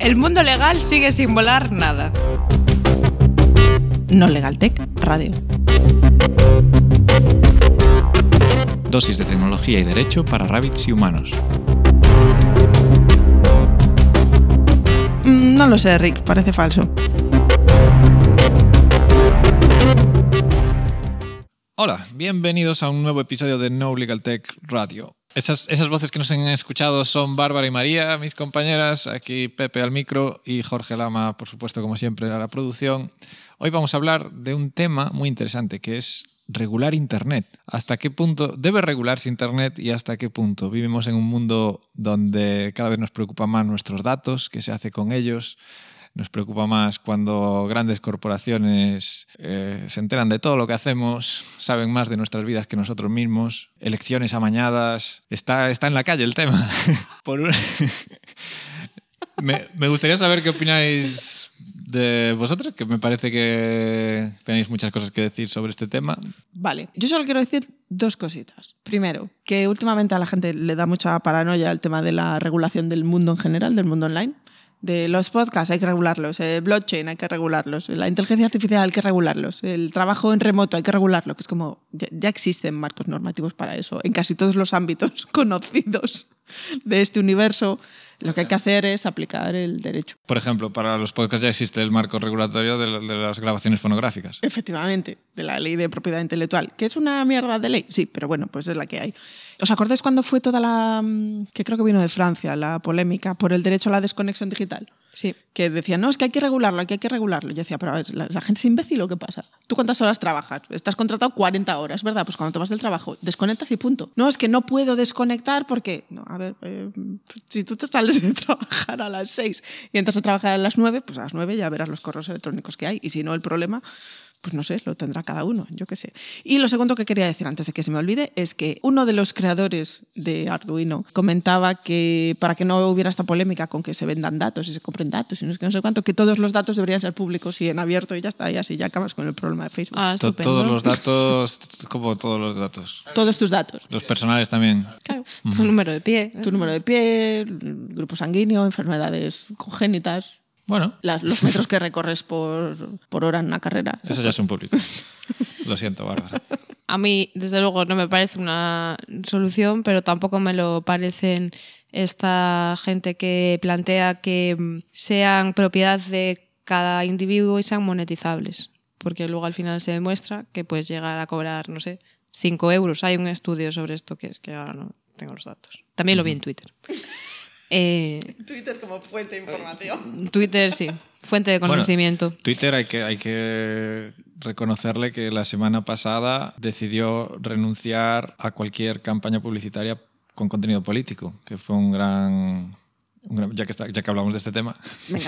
El mundo legal sigue sin volar nada. No Legal Tech Radio. Dosis de tecnología y derecho para rabbits y humanos. No lo sé, Rick, parece falso. Hola, bienvenidos a un nuevo episodio de No Legal Tech Radio. Esas voces que nos han escuchado son Bárbara y María, mis compañeras, aquí Pepe al micro y Jorge Lama, por supuesto, como siempre, a la producción. Hoy vamos a hablar de un tema muy interesante, que es regular Internet. ¿Hasta qué punto debe regularse Internet y hasta qué punto? Vivimos en un mundo donde cada vez nos preocupan más nuestros datos, qué se hace con ellos. Nos preocupa más cuando grandes corporaciones se enteran de todo lo que hacemos, saben más de nuestras vidas que nosotros mismos. Elecciones amañadas. Está en la calle el tema. Me gustaría saber qué opináis de vosotros, que me parece que tenéis muchas cosas que decir sobre este tema. Vale, yo solo quiero decir dos cositas. Primero, que últimamente a la gente le da mucha paranoia el tema de la regulación del mundo en general, del mundo online. De los podcasts hay que regularlos, el blockchain hay que regularlos, la inteligencia artificial hay que regularlos, el trabajo en remoto hay que regularlo, que es como, ya existen marcos normativos para eso en casi todos los ámbitos conocidos de este universo. Lo que hay que hacer es aplicar el derecho. Por ejemplo, para los podcasts ya existe el marco regulatorio de las grabaciones fonográficas. Efectivamente, de la ley de propiedad intelectual, que es una mierda de ley, sí, pero bueno, pues es la que hay. ¿Os acordáis cuando fue toda la, que creo que vino de Francia, la polémica por el derecho a la desconexión digital? Sí. Que decían, no, es que hay que regularlo, que hay que regularlo. Yo decía, pero a ver, ¿la gente es imbécil o qué pasa? ¿Tú cuántas horas trabajas? Estás contratado 40 horas, ¿verdad? Pues cuando te vas del trabajo, desconectas y punto. No, es que no puedo desconectar porque, no, a ver, si tú te sales de trabajar a las 6 y entras a trabajar a las 9, pues a las 9 ya verás los correos electrónicos que hay. Y si no, el problema, pues no sé, lo tendrá cada uno, yo qué sé. Y lo segundo que quería decir antes de que se me olvide es que uno de los creadores de Arduino comentaba que para que no hubiera esta polémica con que se vendan datos y se compren datos y no sé cuánto, que todos los datos deberían ser públicos y en abierto y ya está, y así ya acabas con el problema de Facebook. Todos los datos, como todos los datos. Todos tus datos. Los personales también. Claro, tu número de pie. Tu número de pie, grupo sanguíneo, enfermedades congénitas. Bueno. Los metros que recorres por hora en una carrera. Eso ya son públicos. Lo siento, Bárbara. A mí, desde luego, no me parece una solución, pero tampoco me lo parecen esta gente que plantea que sean propiedad de cada individuo y sean monetizables. Porque luego al final se demuestra que puedes llegar a cobrar, no sé, 5 euros. Hay un estudio sobre esto que es que ahora no tengo los datos. También lo vi en Twitter. Twitter como fuente de información. Twitter, sí, fuente de conocimiento. Bueno, Twitter hay que reconocerle que la semana pasada decidió renunciar a cualquier campaña publicitaria con contenido político, que fue un gran ya que hablamos de este tema. Venga.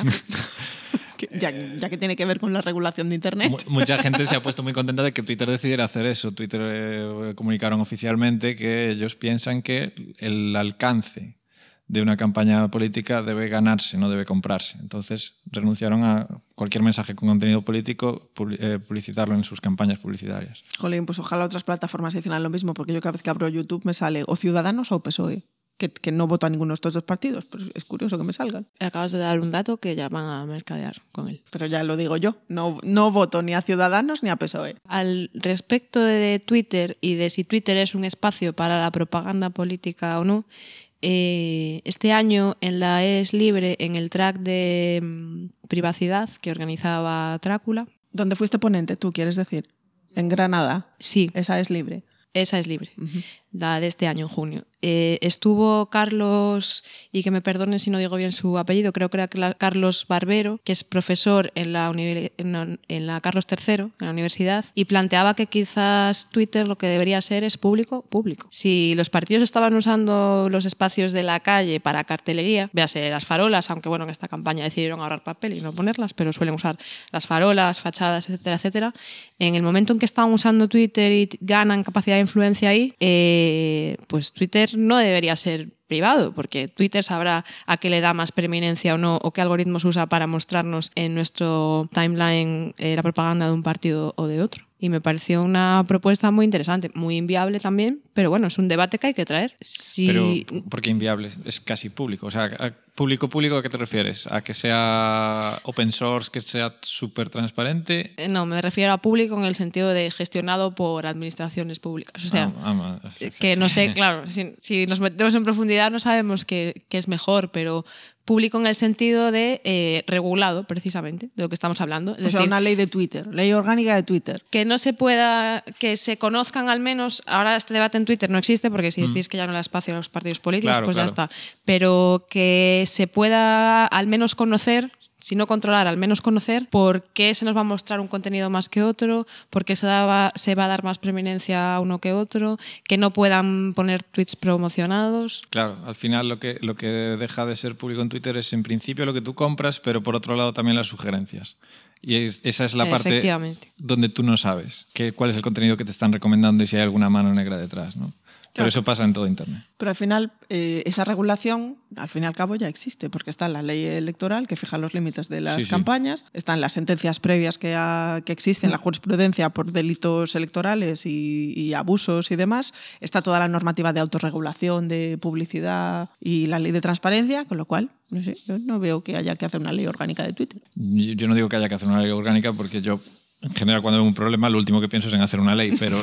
Ya que tiene que ver con la regulación de Internet. Mucha gente se ha puesto muy contenta de que Twitter decidiera hacer eso. Twitter comunicaron oficialmente que ellos piensan que el alcance de una campaña política debe ganarse, no debe comprarse. Entonces renunciaron a cualquier mensaje con contenido político, publicitarlo en sus campañas publicitarias. Jolín, pues ojalá otras plataformas hicieran lo mismo, porque yo cada vez que abro YouTube me sale o Ciudadanos o PSOE, que no voto a ninguno de estos dos partidos, pero es curioso que me salgan. Acabas de dar un dato que ya van a mercadear con él. Pero ya lo digo yo, no voto ni a Ciudadanos ni a PSOE. Al respecto de Twitter y de si Twitter es un espacio para la propaganda política o no, este año en la ES Libre, en el track de privacidad que organizaba Drácula. ¿Dónde fuiste ponente tú, quieres decir? ¿En Granada? Sí. Esa es libre. Esa es libre, la de este año, en junio. Estuvo Carlos, y que me perdonen si no digo bien su apellido, creo que era Carlos Barbero, que es profesor en la Carlos III, en la universidad, y planteaba que quizás Twitter lo que debería ser es público. Si los partidos estaban usando los espacios de la calle para cartelería, véase las farolas, aunque bueno, en esta campaña decidieron ahorrar papel y no ponerlas, pero suelen usar las farolas, fachadas, etcétera, etcétera. En el momento en que estaban usando Twitter y ganan capacidad de influencia ahí, pues Twitter no debería ser privado, porque Twitter sabrá a qué le da más preeminencia o no, o qué algoritmos usa para mostrarnos en nuestro timeline la propaganda de un partido o de otro. Y me pareció una propuesta muy interesante, muy inviable también, pero bueno, es un debate que hay que traer. Pero ¿por qué inviable? Es casi público. O sea, público, ¿a qué te refieres? ¿A que sea open source, que sea súper transparente? No, me refiero a público en el sentido de gestionado por administraciones públicas. O sea, que no sé, claro, si nos metemos en profundidad no sabemos qué es mejor, pero público en el sentido de regulado, precisamente, de lo que estamos hablando. Es decir, una ley de Twitter, ley orgánica de Twitter. Que no se pueda, que se conozcan al menos, ahora este debate en Twitter no existe porque si decís que ya no le da espacio a los partidos políticos, claro, pues ya está. Pero que se pueda al menos conocer, si no controlar, al menos conocer por qué se nos va a mostrar un contenido más que otro, por qué se va a dar más preeminencia a uno que otro, que no puedan poner tweets promocionados. Claro, al final lo que deja de ser público en Twitter es en principio lo que tú compras, pero por otro lado también las sugerencias. Y esa es la parte donde tú no sabes cuál es el contenido que te están recomendando y si hay alguna mano negra detrás, ¿no? Pero eso pasa en todo Internet. Pero al final, esa regulación, al fin y al cabo, ya existe, porque está la ley electoral que fija los límites de las campañas, están las sentencias previas que existen, la jurisprudencia por delitos electorales y abusos y demás, está toda la normativa de autorregulación, de publicidad y la ley de transparencia, con lo cual, no sé, yo no veo que haya que hacer una ley orgánica de Twitter. Yo no digo que haya que hacer una ley orgánica porque yo, en general, cuando veo un problema, lo último que pienso es en hacer una ley, pero...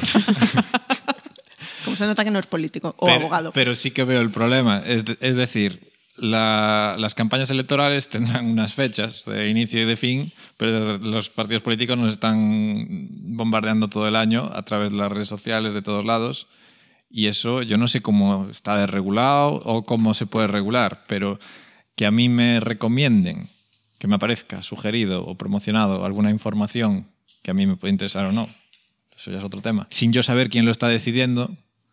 Como se nota que no es político o abogado. Pero sí que veo el problema. Es decir, las campañas electorales tendrán unas fechas de inicio y de fin, pero los partidos políticos nos están bombardeando todo el año a través de las redes sociales de todos lados. Y eso yo no sé cómo está desregulado o cómo se puede regular, pero que a mí me recomienden, que me aparezca sugerido o promocionado alguna información que a mí me puede interesar o no, eso ya es otro tema. Sin yo saber quién lo está decidiendo,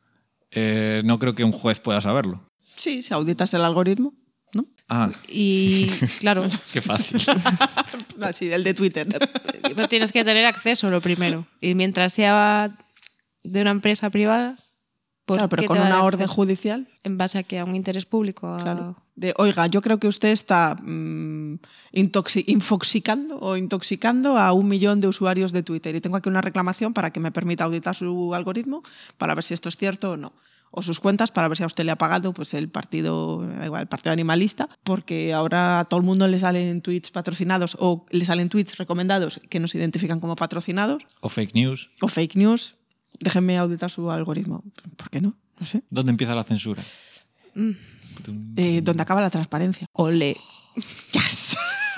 no creo que un juez pueda saberlo. Sí, si auditas el algoritmo, ¿no? Ah. Y claro. Qué fácil. Así, el de Twitter. Pero tienes que tener acceso, lo primero. Y mientras sea de una empresa privada... Claro, pero con una orden judicial. ¿En base a qué? ¿A un interés público? Claro. Oiga, yo creo que usted está infoxicando a 1 millón de usuarios de Twitter y tengo aquí una reclamación para que me permita auditar su algoritmo para ver si esto es cierto o no. O sus cuentas para ver si a usted le ha pagado pues el partido animalista, porque ahora a todo el mundo le salen tweets patrocinados o le salen tweets recomendados que nos identifican como patrocinados. O fake news. Déjenme auditar su algoritmo. ¿Por qué no? No sé. ¿Dónde empieza la censura? ¿Dónde acaba la transparencia? Ole. ¡Yes!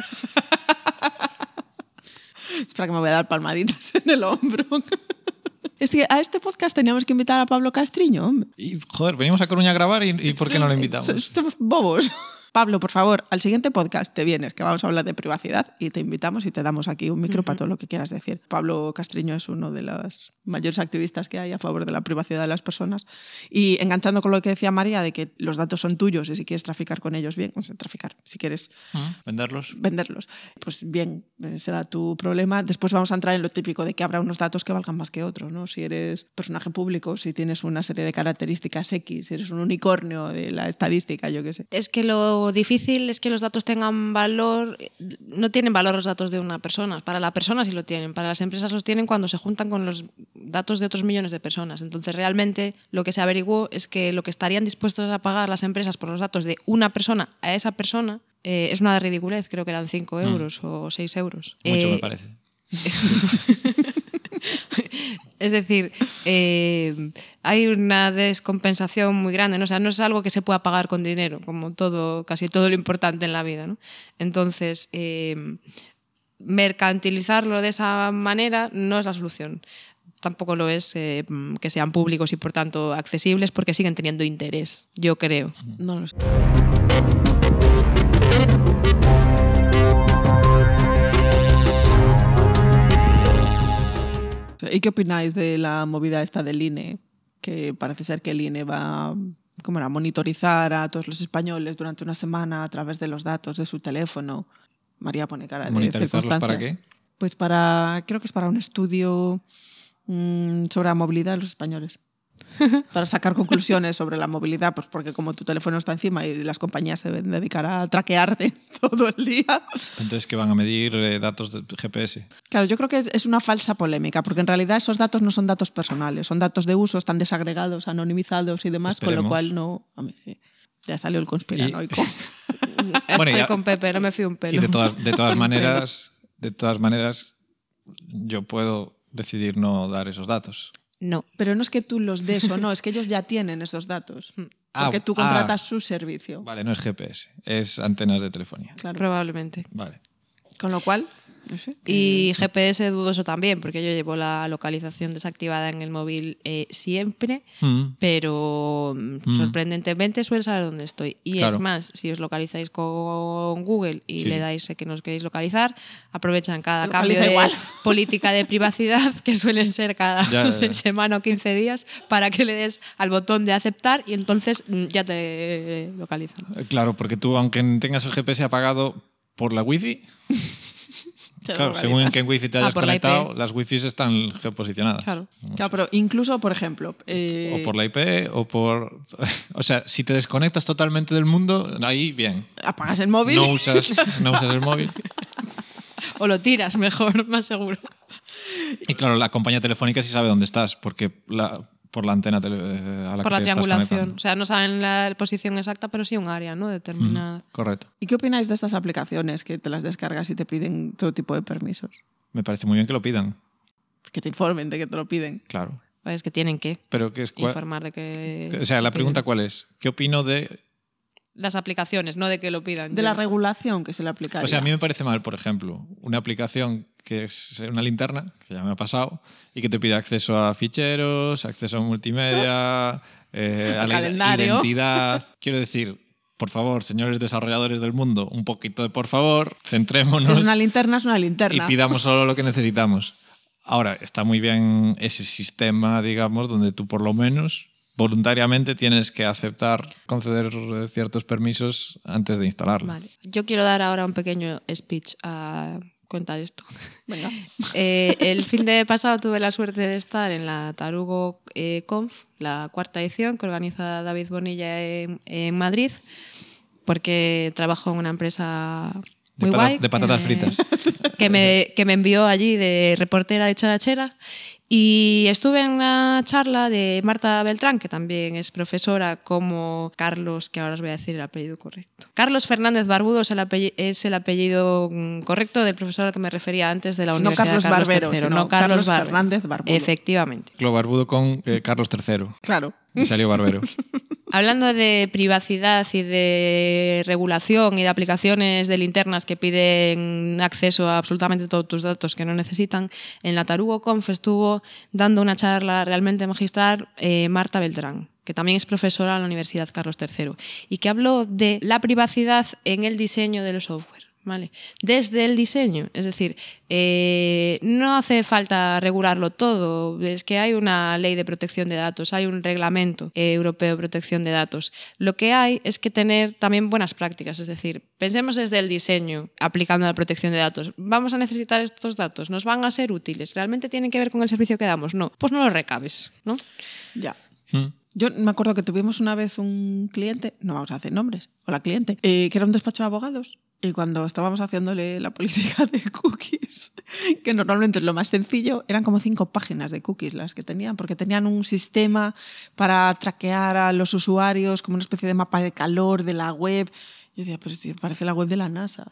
Espera que me voy a dar palmaditas en el hombro. Es que a este podcast teníamos que invitar a Pablo Castriño, hombre. Y, joder, venimos a Coruña a grabar y ¿por qué no lo invitamos? Estos bobos. Pablo, por favor, al siguiente podcast te vienes, que vamos a hablar de privacidad y te invitamos y te damos aquí un micro para todo lo que quieras decir. Pablo Castriño es uno de los mayores activistas que hay a favor de la privacidad de las personas. Y enganchando con lo que decía María, de que los datos son tuyos y si quieres traficar con ellos, bien, o sea, traficar, si quieres venderlos, pues bien, será tu problema. Después vamos a entrar en lo típico de que habrá unos datos que valgan más que otros, ¿no? Si eres personaje público, si tienes una serie de características X, si eres un unicornio de la estadística, yo qué sé. Es que lo difícil es que los datos tengan valor. No tienen valor los datos de una persona. Para la persona sí lo tienen. Para las empresas los tienen cuando se juntan con los datos de otros millones de personas. Entonces, realmente, lo que se averiguó es que lo que estarían dispuestos a pagar las empresas por los datos de una persona a esa persona es una ridiculez. Creo que eran 5 euros o 6 euros. Mucho me parece. Es decir, hay una descompensación muy grande, ¿no? O sea, no es algo que se pueda pagar con dinero, como casi todo lo importante en la vida, ¿no? Entonces, mercantilizarlo de esa manera no es la solución. Tampoco lo es que sean públicos y, por tanto, accesibles, porque siguen teniendo interés, yo creo. No lo sé. ¿Y qué opináis de la movida esta del INE? Que parece ser que el INE va a monitorizar a todos los españoles durante una semana a través de los datos de su teléfono. María pone cara de ¿Monitorizarlos para qué? Pues creo que es para un estudio sobre la movilidad de los españoles. Para sacar conclusiones sobre la movilidad, pues porque como tu teléfono está encima y las compañías se deben dedicar a traquearte todo el día. Entonces, ¿qué van a medir datos de GPS? Claro, yo creo que es una falsa polémica, porque en realidad esos datos no son datos personales, son datos de uso, están desagregados, anonimizados y demás, Esperemos. Con lo cual no... A mí sí. Ya salió el conspiranoico. Estoy con Pepe, no me fío un pelo. Y de todas maneras, yo puedo decidir no dar esos datos. No. Pero no es que tú los des o no, es que ellos ya tienen esos datos. Porque tú contratas su servicio. Vale, no es GPS, es antenas de telefonía. Claro. Probablemente. Vale. Con lo cual, no sé. Y GPS dudoso también, porque yo llevo la localización desactivada en el móvil siempre, pero sorprendentemente suele saber dónde estoy. Y claro. es más, si os localizáis con Google y le dais que nos queréis localizar, aprovechan cada cambio de política de privacidad, que suelen ser cada semana o 15 días, para que le des al botón de aceptar y entonces ya te localizan. Claro, porque tú, aunque tengas el GPS apagado por la Wi-Fi... Claro, según en qué Wi-Fi te hayas conectado, las Wi-Fi están geoposicionadas. Claro, pero incluso, por ejemplo... O por la IP o por... O sea, si te desconectas totalmente del mundo, ahí bien. Apagas el móvil. No usas el móvil. O lo tiras mejor, más seguro. Y claro, la compañía telefónica sí sabe dónde estás, porque por la antena a la por que la te triangulación. O sea, no saben la posición exacta, pero sí un área, ¿no? Determinada. Correcto. ¿Y qué opináis de estas aplicaciones que te las descargas y te piden todo tipo de permisos? Me parece muy bien que lo pidan. Que te informen de que te lo piden. Claro. Es que tienen que Pero que es informar de que... O sea, la pregunta ¿cuál es? ¿Qué opino de...? Las aplicaciones, no de que lo pidan. De la regulación que se le aplicaría. O sea, a mí me parece mal, por ejemplo, una aplicación que es una linterna, que ya me ha pasado, y que te pide acceso a ficheros, acceso a multimedia, a la identidad. Quiero decir, por favor, señores desarrolladores del mundo, un poquito de por favor, centrémonos. Si es una linterna, es una linterna. Y pidamos solo lo que necesitamos. Ahora, está muy bien ese sistema, digamos, donde tú por lo menos voluntariamente tienes que aceptar, conceder ciertos permisos antes de instalarlo. Vale. Yo quiero dar ahora un pequeño speech a contar esto. Venga. El fin de pasado tuve la suerte de estar en la Tarugo Conf, la 4ª edición que organiza David Bonilla en Madrid, porque trabajo en una empresa muy guay. De patatas fritas. Que me envió allí de reportera de charachera. Y estuve en una charla de Marta Beltrán, que también es profesora, como Carlos, que ahora os voy a decir el apellido correcto. Carlos Fernández Barbudo es el apellido correcto del profesor al que me refería antes de la Universidad Carlos Carlos Barbero, III. No Carlos Fernández Barbudo. Efectivamente. Clo Barbudo con Carlos III. Claro. Y salió Barbero. Hablando de privacidad y de regulación y de aplicaciones de linternas que piden acceso a absolutamente todos tus datos que no necesitan, en la Tarugo Conf estuvo dando una charla realmente magistral Marta Beltrán, que también es profesora en la Universidad Carlos III, y que habló de la privacidad en el diseño del software. ¿Vale? Desde el diseño, es decir, no hace falta regularlo todo, es que hay una ley de protección de datos, hay un reglamento europeo de protección de datos. Lo que hay es que tener también buenas prácticas, es decir, pensemos desde el diseño aplicando la protección de datos. ¿Vamos a necesitar estos datos? ¿Nos van a ser útiles? ¿Realmente tienen que ver con el servicio que damos? No, pues no los recabes, ¿no? Ya. Yo me acuerdo que tuvimos una vez un cliente, no vamos a hacer nombres, o la cliente, que era un despacho de abogados. Y cuando estábamos haciéndole la política de cookies, que normalmente es lo más sencillo, eran como 5 páginas de cookies las que tenían, porque tenían un sistema para traquear a los usuarios, como una especie de mapa de calor de la web. Yo decía, pero si parece la web de la NASA.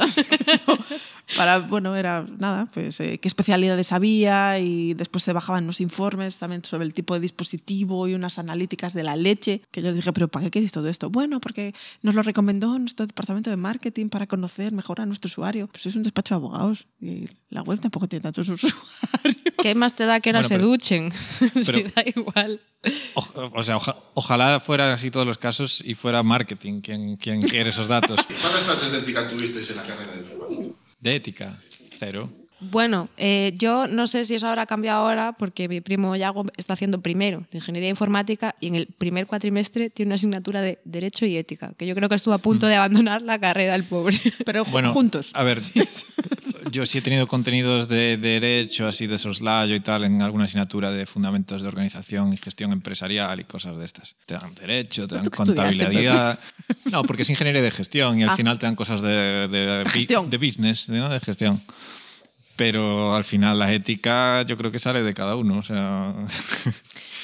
Bueno, era nada, pues qué especialidades había, y después se bajaban unos informes también sobre el tipo de dispositivo y unas analíticas de la leche, que yo les dije, pero ¿para qué queréis todo esto? Bueno, porque nos lo recomendó nuestro departamento de marketing para conocer mejor a nuestro usuario. Pues es un despacho de abogados y la web tampoco tiene tantos usuarios. ¿Qué más te da que ahora se duchen? Pero, sí, da igual. Ojalá fuera así todos los casos y fuera marketing quien quiere esos datos. ¿Cuántas clases de ética tuvisteis en la carrera de información? De ética, 0. Bueno, yo no sé si eso habrá cambiado ahora, porque mi primo Yago está haciendo primero de Ingeniería Informática y en el primer cuatrimestre tiene una asignatura de Derecho y Ética, que yo creo que estuvo a punto de abandonar la carrera el pobre. Pero bueno, juntos. A ver, yo sí he tenido contenidos de derecho, así de soslayo y tal, en alguna asignatura de fundamentos de organización y gestión empresarial y cosas de estas. Te dan derecho, te dan contabilidad. No, porque es ingeniería de gestión y al final te dan cosas de business, ¿no? De gestión. Pero al final la ética yo creo que sale de cada uno. O sea...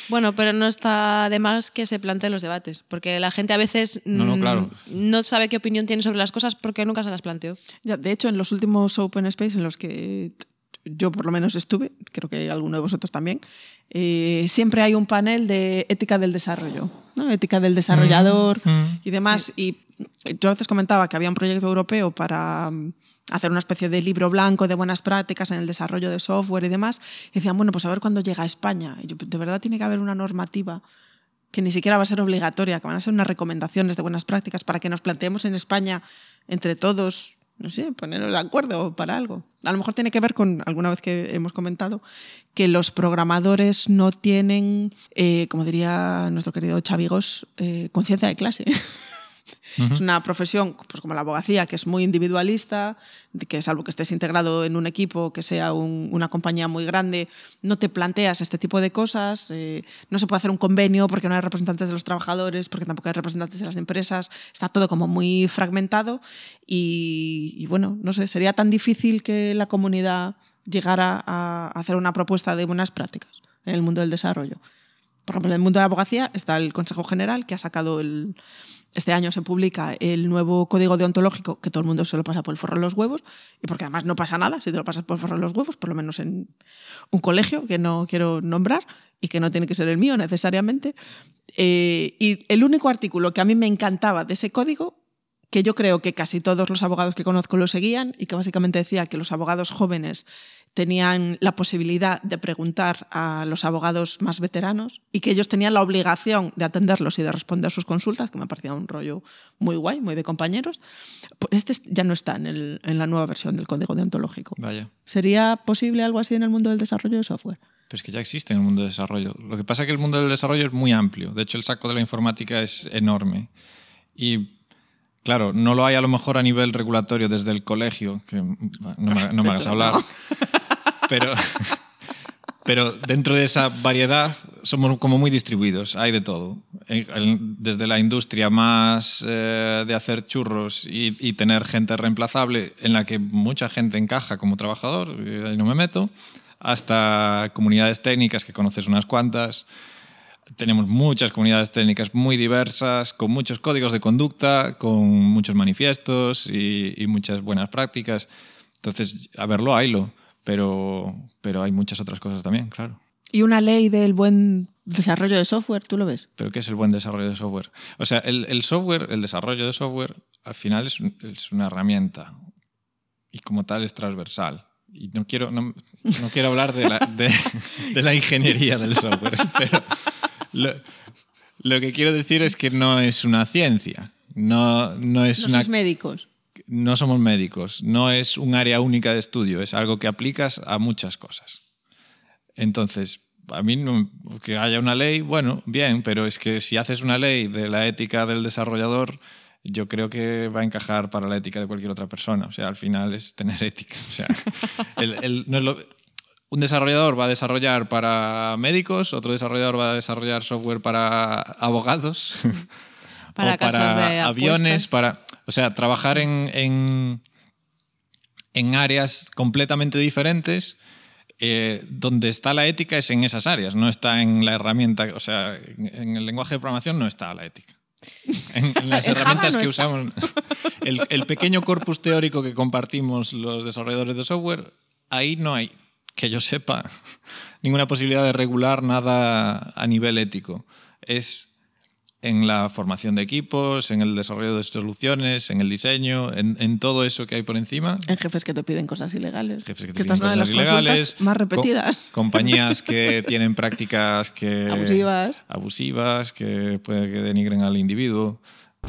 Bueno, pero no está de más que se planteen los debates, porque la gente a veces claro. no sabe qué opinión tiene sobre las cosas porque nunca se las planteó. Ya, de hecho, en los últimos Open Space en los que yo por lo menos estuve, creo que alguno de vosotros también, siempre hay un panel de ética del desarrollo, ¿no? Ética del desarrollador y demás. Sí. Y yo a veces comentaba que había un proyecto europeo para hacer una especie de libro blanco de buenas prácticas en el desarrollo de software y demás. Y decían, bueno, pues a ver cuándo llega a España. Y yo, de verdad tiene que haber una normativa que ni siquiera va a ser obligatoria, que van a ser unas recomendaciones de buenas prácticas para que nos planteemos en España entre todos, no sé, ponernos de acuerdo para algo. A lo mejor tiene que ver con, alguna vez que hemos comentado, que los programadores no tienen, como diría nuestro querido Chavigos, conciencia de clase. Es una profesión, pues como la abogacía, que es muy individualista, que salvo que estés integrado en un equipo, que sea una compañía muy grande, no te planteas este tipo de cosas, no se puede hacer un convenio porque no hay representantes de los trabajadores, porque tampoco hay representantes de las empresas, está todo como muy fragmentado y bueno, no sé, sería tan difícil que la comunidad llegara a hacer una propuesta de buenas prácticas en el mundo del desarrollo. Por ejemplo, en el mundo de la abogacía está el Consejo General, que ha sacado este año se publica el nuevo código deontológico, que todo el mundo se lo pasa por el forro de los huevos, y porque además no pasa nada si te lo pasas por el forro de los huevos, por lo menos en un colegio que no quiero nombrar y que no tiene que ser el mío necesariamente. Y el único artículo que a mí me encantaba de ese código, que yo creo que casi todos los abogados que conozco lo seguían, y que básicamente decía que los abogados jóvenes tenían la posibilidad de preguntar a los abogados más veteranos y que ellos tenían la obligación de atenderlos y de responder sus consultas, que me parecía un rollo muy guay, muy de compañeros. Pues este ya no está en la nueva versión del código deontológico. Vaya. ¿Sería posible algo así en el mundo del desarrollo de software? Pero es que ya existe en el mundo del desarrollo. Lo que pasa es que el mundo del desarrollo es muy amplio. De hecho, el saco de la informática es enorme. Y claro, no lo hay a lo mejor a nivel regulatorio desde el colegio, que no me hagas hablar, pero dentro de esa variedad somos como muy distribuidos, hay de todo. Desde la industria más de hacer churros y tener gente reemplazable en la que mucha gente encaja como trabajador, ahí no me meto, hasta comunidades técnicas que conoces unas cuantas. Tenemos muchas comunidades técnicas muy diversas, con muchos códigos de conducta, con muchos manifiestos y muchas buenas prácticas. Entonces, a verlo, haylo, pero hay muchas otras cosas también, claro. ¿Y una ley del buen desarrollo de software, tú lo ves? ¿Pero qué es el buen desarrollo de software? O sea, el software, el desarrollo de software, al final es una herramienta y como tal es transversal. Y no quiero hablar de la ingeniería del software, pero lo que quiero decir es que no es una ciencia. No sois médicos. No somos médicos. No es un área única de estudio. Es algo que aplicas a muchas cosas. Entonces, a mí que haya una ley, bueno, bien, pero es que si haces una ley de la ética del desarrollador, yo creo que va a encajar para la ética de cualquier otra persona. O sea, al final es tener ética. O sea, un desarrollador va a desarrollar para médicos, otro desarrollador va a desarrollar software para abogados, para casas de aviones, apuestas. O sea, trabajar en áreas completamente diferentes. Donde está la ética es en esas áreas, no está en la herramienta. O sea, en el lenguaje de programación no está la ética. En las herramientas que usamos, el pequeño corpus teórico que compartimos los desarrolladores de software, ahí no hay, que yo sepa, ninguna posibilidad de regular nada a nivel ético. Es en la formación de equipos, en el desarrollo de soluciones, en el diseño, en todo eso que hay por encima. En jefes que te piden cosas ilegales. Jefes que esta es una de las consultas más repetidas. Compañías que tienen prácticas abusivas, que puede que denigren al individuo.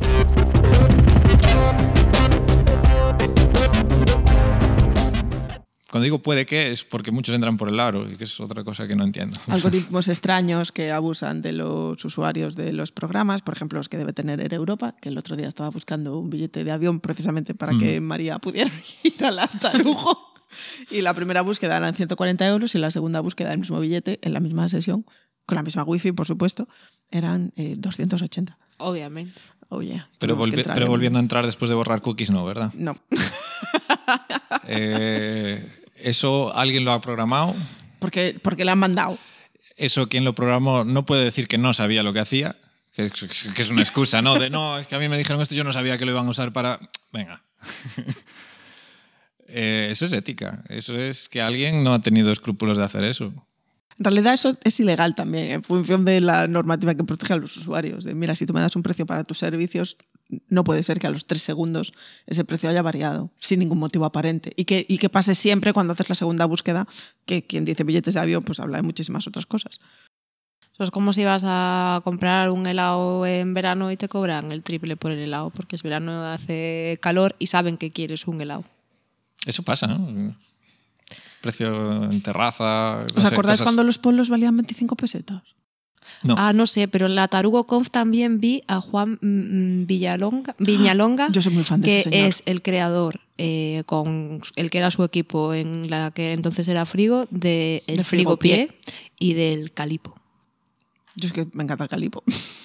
Cuando digo puede que, es porque muchos entran por el aro, y que es otra cosa que no entiendo. Algoritmos extraños que abusan de los usuarios de los programas, por ejemplo, los que debe tener Air Europa, que el otro día estaba buscando un billete de avión precisamente para que María pudiera ir a la Tarujo. Y la primera búsqueda eran 140 euros y la segunda búsqueda del mismo billete, en la misma sesión, con la misma wifi, por supuesto, eran 280. Obviamente. Oh, yeah. Pero volviendo a entrar después de borrar cookies, no, ¿verdad? No. ¿Eso alguien lo ha programado? Porque le han mandado. eso quien lo programó no puede decir que no sabía lo que hacía, que es una excusa, ¿no? De no, es que a mí me dijeron esto, yo no sabía que lo iban a usar para... Venga. Eso es ética. Eso es que alguien no ha tenido escrúpulos de hacer eso. En realidad eso es ilegal también, en función de la normativa que protege a los usuarios. De, mira, si tú me das un precio para tus servicios, no puede ser que a los 3 segundos ese precio haya variado sin ningún motivo aparente. Y que pase siempre cuando haces la segunda búsqueda, que quien dice billetes de avión pues habla de muchísimas otras cosas. Eso es como si vas a comprar un helado en verano y te cobran el triple por el helado, porque es verano, hace calor y saben que quieres un helado. Eso pasa, ¿no? Precio en terraza... ¿Os acordáis cuando los polos valían 25 pesetas? No. Ah, no sé, pero en la Tarugo Conf también vi a Juan Viñalonga, Yo soy muy fan de ese que señor. es el creador, con el que era su equipo en la que entonces era Frigo, del Del Frigopié y del Calipo. Yo es que me encanta el Calipo.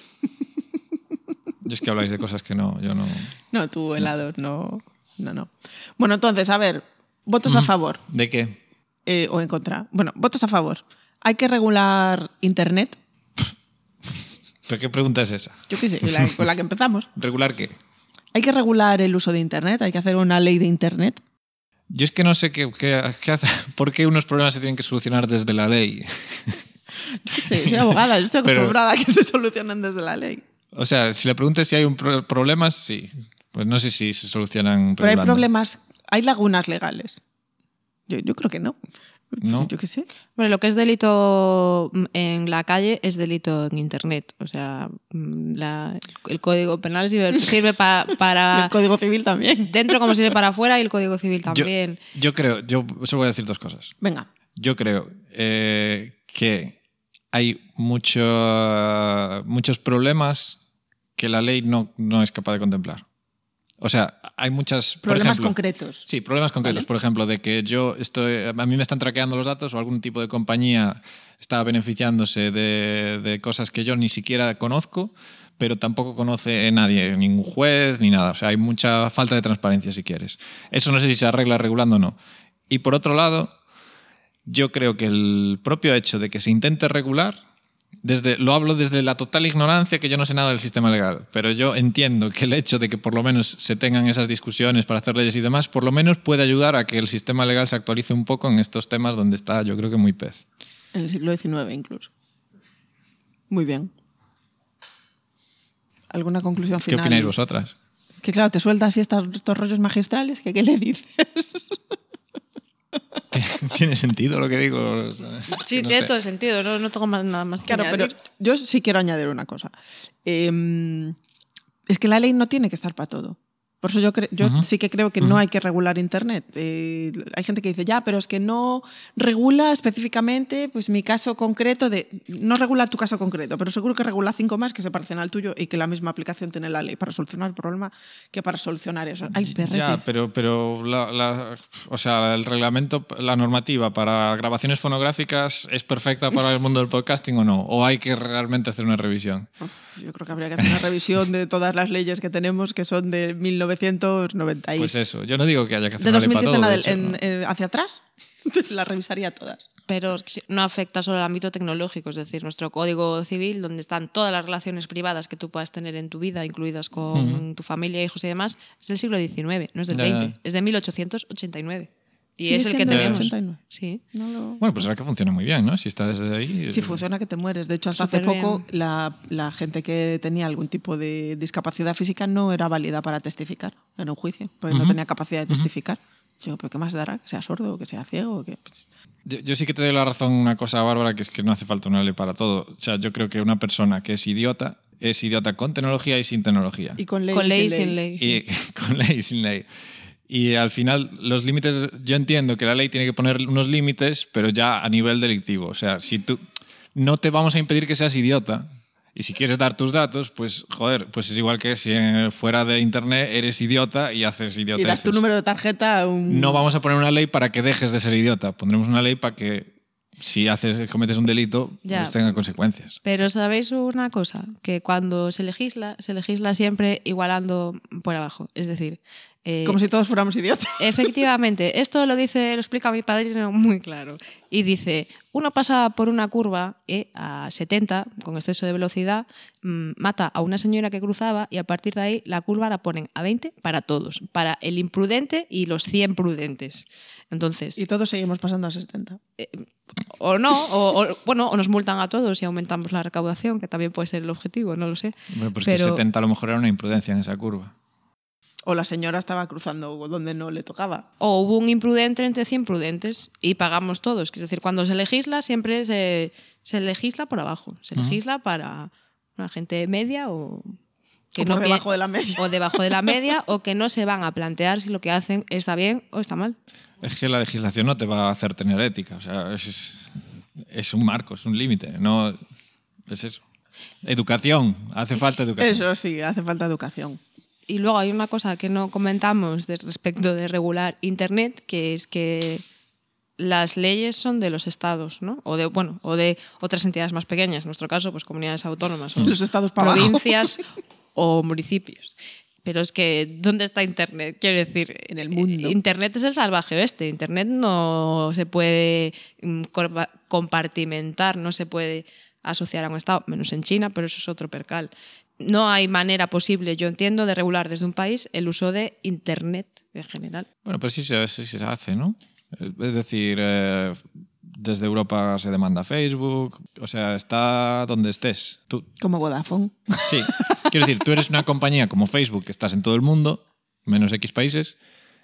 Yo es que habláis de cosas que no, yo no... No, tú helados, no. Bueno, entonces, a ver, votos a favor. ¿De qué? O en contra. Bueno, votos a favor. ¿Hay que regular Internet? ¿Pero qué pregunta es esa? Yo qué sé, con la que empezamos. ¿Regular qué? ¿Hay que regular el uso de Internet? ¿Hay que hacer una ley de Internet? Yo es que no sé qué hace, por qué unos problemas se tienen que solucionar desde la ley. Yo qué sé, soy abogada, yo estoy acostumbrada a que se solucionen desde la ley. O sea, si le preguntas si hay problemas, sí. Pues no sé si se solucionan Pero hay regulando. problemas, hay lagunas legales. Yo creo que no. ¿No? Yo qué sé. Bueno, lo que es delito en la calle es delito en Internet. O sea, el Código Penal sirve para... El Código Civil también. Dentro como sirve para afuera y el Código Civil también. Yo creo, yo solo voy a decir dos cosas. Venga. Yo creo que hay muchos problemas que la ley no es capaz de contemplar. O sea, hay muchas... Problemas por ejemplo, concretos. Sí, problemas concretos. Vale. Por ejemplo, de que a mí me están traqueando los datos o algún tipo de compañía está beneficiándose de cosas que yo ni siquiera conozco, pero tampoco conoce nadie, ningún juez ni nada. O sea, hay mucha falta de transparencia, si quieres. Eso no sé si se arregla regulando o no. Y por otro lado, yo creo que el propio hecho de que se intente regular, lo hablo desde la total ignorancia, que yo no sé nada del sistema legal, pero yo entiendo que el hecho de que por lo menos se tengan esas discusiones para hacer leyes y demás, por lo menos puede ayudar a que el sistema legal se actualice un poco en estos temas donde está, yo creo que muy pez. En el siglo XIX incluso. Muy bien. ¿Alguna conclusión ¿Qué final? opináis vosotras? Que claro, te sueltas así estos rollos magistrales, que ¿qué le dices? ¿Tiene sentido lo que digo? Sí, No tiene sé. todo el sentido. No tengo nada más que Claro, añadir. pero yo sí quiero añadir una cosa. Es que la ley no tiene que estar para todo. Por eso yo sí que creo que no hay que regular Internet. Hay gente que dice, ya, pero es que no regula específicamente pues, mi caso concreto. No regula tu caso concreto, pero seguro que regula 5 más que se parecen al tuyo y que la misma aplicación tiene la ley para solucionar el problema que para solucionar eso. Ay, perretes. Ya, pero o sea, el reglamento, la normativa para grabaciones fonográficas es perfecta para el mundo del podcasting o no, o hay que realmente hacer una revisión. Yo creo que habría que hacer una revisión de todas las leyes que tenemos, que son de 1990 y... Pues eso, yo no digo que haya que hacer de una ley para 2010 todo, de hecho, hacia atrás, las revisaría todas. Pero no afecta solo al ámbito tecnológico, es decir, nuestro Código Civil, donde están todas las relaciones privadas que tú puedas tener en tu vida, incluidas con tu familia, hijos y demás, es del siglo XIX, no es del Ya. XX, es de 1889. Y Sigue es el que siendo del tenemos. 89. Sí. Bueno, pues será que funciona muy bien, ¿no? Si está desde ahí... Sí, funciona que te mueres. De hecho, hasta hace Superbién. poco la gente que tenía algún tipo de discapacidad física no era válida para testificar en un juicio, porque no tenía capacidad de testificar. Yo, ¿pero qué más dará? ¿Que sea sordo o que sea ciego? Pues... Yo sí que te doy la razón en una cosa, Bárbara, que es que no hace falta una ley para todo. O sea, yo creo que una persona que es idiota con tecnología y sin tecnología. Y con ley, Con ley y sin sin ley. Y con ley y sin ley. Y al final, los límites, yo entiendo que la ley tiene que poner unos límites, pero ya a nivel delictivo. O sea, si tú no te vamos a impedir que seas idiota, y si quieres dar tus datos, pues joder, pues es igual que si fuera de internet eres idiota y haces Y idioteces. das tu número de tarjeta a un... No vamos a poner una ley para que dejes de ser idiota. Pondremos una ley para que si cometes un delito, Ya. pues tenga consecuencias. Pero ¿sabéis una cosa? Que cuando se legisla siempre igualando por abajo. Es decir, Como si todos fuéramos idiotas. Efectivamente, esto lo explica mi padrino muy claro. Y dice, uno pasa por una curva a 70 con exceso de velocidad, mata a una señora que cruzaba y a partir de ahí la curva la ponen a 20 para todos, para el imprudente y los 100 prudentes. Entonces, y todos seguimos pasando a 70. O no, o nos multan a todos y aumentamos la recaudación, que también puede ser el objetivo, no lo sé. Bueno, pues que 70 a lo mejor era una imprudencia en esa curva. O la señora estaba cruzando donde no le tocaba. O hubo un imprudente entre 100 prudentes y pagamos todos. Quiero decir, cuando se legisla siempre se legisla por abajo. Se legisla para una gente media o... Que no debajo de la media. O debajo de la media o que no se van a plantear si lo que hacen está bien o está mal. Es que la legislación no te va a hacer tener ética. O sea, es un marco, es un límite. No, es eso. Educación. Hace falta educación. Eso sí, hace falta educación. Y luego hay una cosa que no comentamos respecto de regular Internet, que es que las leyes son de los estados, ¿no? O de otras entidades más pequeñas, en nuestro caso, pues comunidades autónomas, o los estados para provincias o municipios. Pero es que, ¿dónde está Internet? Quiero decir, en el mundo. Internet es el salvaje oeste. Internet no se puede compartimentar, no se puede asociar a un estado, menos en China, pero eso es otro percal. No hay manera posible, yo entiendo, de regular desde un país el uso de Internet en general. Bueno, pues sí se hace, ¿no? Es decir, desde Europa se demanda Facebook, o sea, está donde estés. Tú. Como Vodafone. Sí, quiero decir, tú eres una compañía como Facebook que estás en todo el mundo, menos X países,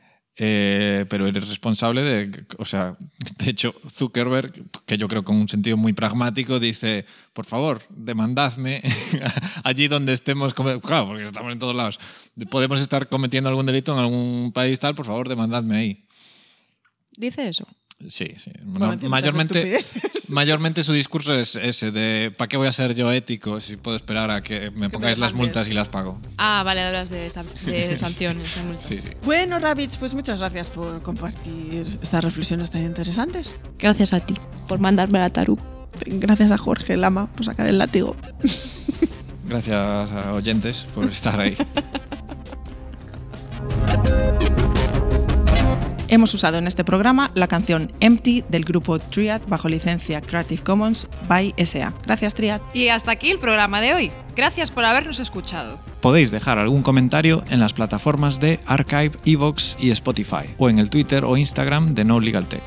pero eres responsable de... O sea, de hecho, Zuckerberg, que yo creo con un sentido muy pragmático, dice, por favor, demandadme allí donde estemos... Claro, porque estamos en todos lados. Podemos estar cometiendo algún delito en algún país tal, por favor, demandadme ahí. ¿Dice eso? Sí. Bueno, mayormente su discurso es ese de ¿para qué voy a ser yo ético si puedo esperar a que me pongáis las multas y las pago? Ah, vale, hablas de sanciones. De multas. Sí. Bueno, Ravitch, pues muchas gracias por compartir estas reflexiones tan interesantes. Gracias a ti por mandarme la tarugo. Gracias a Jorge Lama por sacar el látigo. Gracias a oyentes por estar ahí. Hemos usado en este programa la canción Empty del grupo Triad bajo licencia Creative Commons by SA. Gracias, Triad. Y hasta aquí el programa de hoy. Gracias por habernos escuchado. Podéis dejar algún comentario en las plataformas de Archive, Evox y Spotify, o en el Twitter o Instagram de No Legal Tech.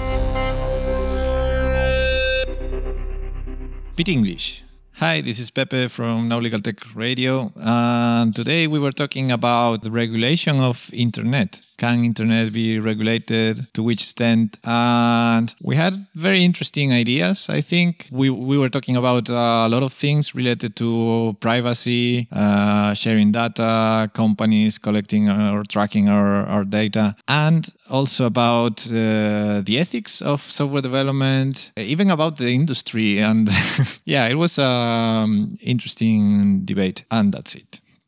Speak English. Hi, this is Pepe from No Legal Tech Radio, and today we were talking about the regulation of Internet. Can Internet be regulated? To which extent? And we had very interesting ideas, I think. We were talking about a lot of things related to privacy, sharing data, companies collecting or tracking our data, and also about the ethics of software development, even about the industry. And yeah, it was an interesting debate. And that's it.